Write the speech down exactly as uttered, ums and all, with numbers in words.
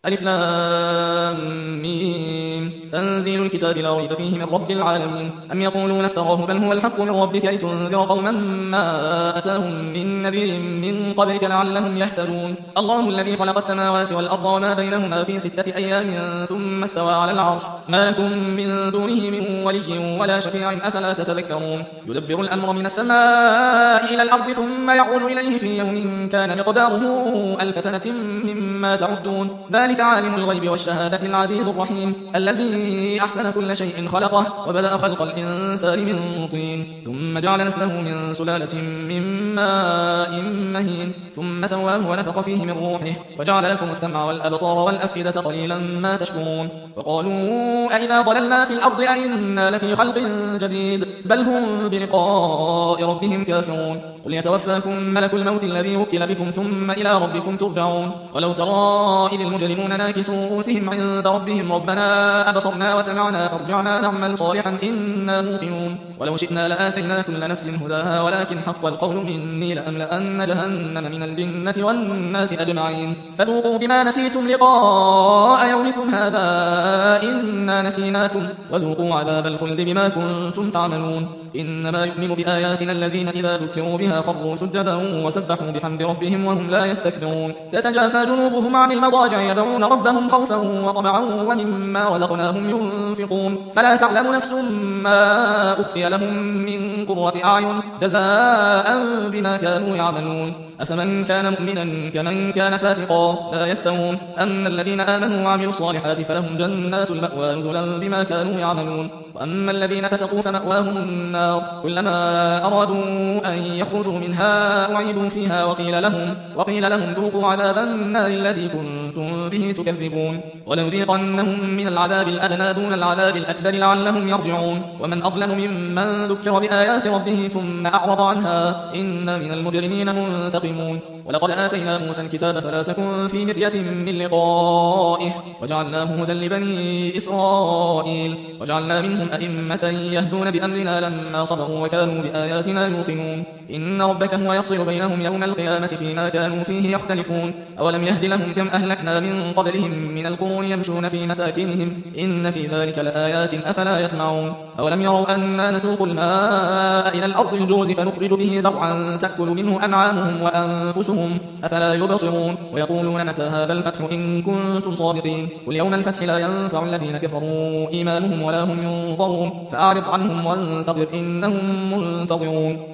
ألف لام ميم تنزيل الكتاب لا ريب فيه من رب العالمين أم يقولون افتراه بل هو الحق من ربك لتنذر قوما ما أتاهم من نذير من قبلك لعلهم يهتدون الله الذي خلق السماوات والأرض وما بينهما في ستة أيام ثم استوى على العرش ما لكم من دونه من ولي ولا شفيع أفلا تتذكرون يدبر الأمر من السماء إلى الأرض ثم يعود إليه في يوم كان مقداره ألف سنة مما تعدون ذلك عالم الغيب والشهادة العزيز الرحيم الذي أحسن كل شيء خلقه وبدأ خلق الإنسان من طين ثم جعل نسله من سلالة من ماء مهين ثم سواه ونفخ فيه من روحه وجعل لكم السمع والأبصار والأفئدة قليلا ما تشكرون وقالوا أئذا ضللنا في الأرض أئنا لفي خلق جديد بل هم بلقاء ربهم كافرون قل يتوفاكم ملك الموت الذي وكل بكم ثم إلى ربكم ترجعون ولو ترى إذ المجرمون ناكسوا رؤوسهم عند ربهم ربنا أبصرنا وسمعنا فارجعنا نعمل صالحا إنا موقنون ولو شئنا لآتينا كل نفس هداها ولكن حق القول مني لأملأن جهنم من الجنة والناس أجمعين فذوقوا بما نسيتم لقاء يومكم هذا إنا نسيناكم وذوقوا عذاب الخلد بما كنتم تعملون إنما يؤمن بآياتنا الذين إذا ذكروا بها خروا سجدا وسبحوا بحمد ربهم وهم لا يستكبرون تتجافى جنوبهم عن المضاجع يدعون ربهم خوفا وطمعا ومما رزقناهم ينفقون فلا تعلم نفس ما أخفي لهم من قرة أعين جزاء بما كانوا يعملون أفمن كان مؤمنا كمن كان فاسقا لا يستوون أما الذين آمنوا وعملوا الصالحات فلهم جنات المأوى نزلا بما كانوا يعملون وأما الذين فسقوا فمأواهم النار كلما أرادوا أن يخرجوا منها أعيدوا فيها وقيل لهم, وقيل لهم ذوقوا عذاب النار الذي كنتم به تكذبون ولنذيقنهم من العذاب الأدنى دون العذاب الأكبر لعلهم يرجعون ومن أظلم ممن ذكر بآيات ربه ثم أعرض عنها إن من المجرمين منتقمون ولقد آتينا موسى الكتاب فلا تكن في مرية من لقائه وجعلناه هدى لبني إسرائيل وجعلنا منهم أئمة يهدون بأمرنا لما صبروا وكانوا بآياتنا يوقنون إن ربك هو يفصل بينهم يوم القيامة فيما كانوا فيه يختلفون أولم يهد لهم كم أهلكنا من قبلهم من القرون يمشون في مساكنهم إن في ذلك لآيات أفلا يسمعون أولم يروا أنا نسوق الماء إلى الأرض الجوز فنخرج به زرعا تأكل منه أنعامهم وأنفسهم أفلا يبصرون ويقولون متى هذا الفتح إن كنتم صادقين قل يوم الفتح لا ينفع الذين كفروا إيمانهم ولا هم ينظرون فأعرض عنهم وانتظر إنهم منتظرون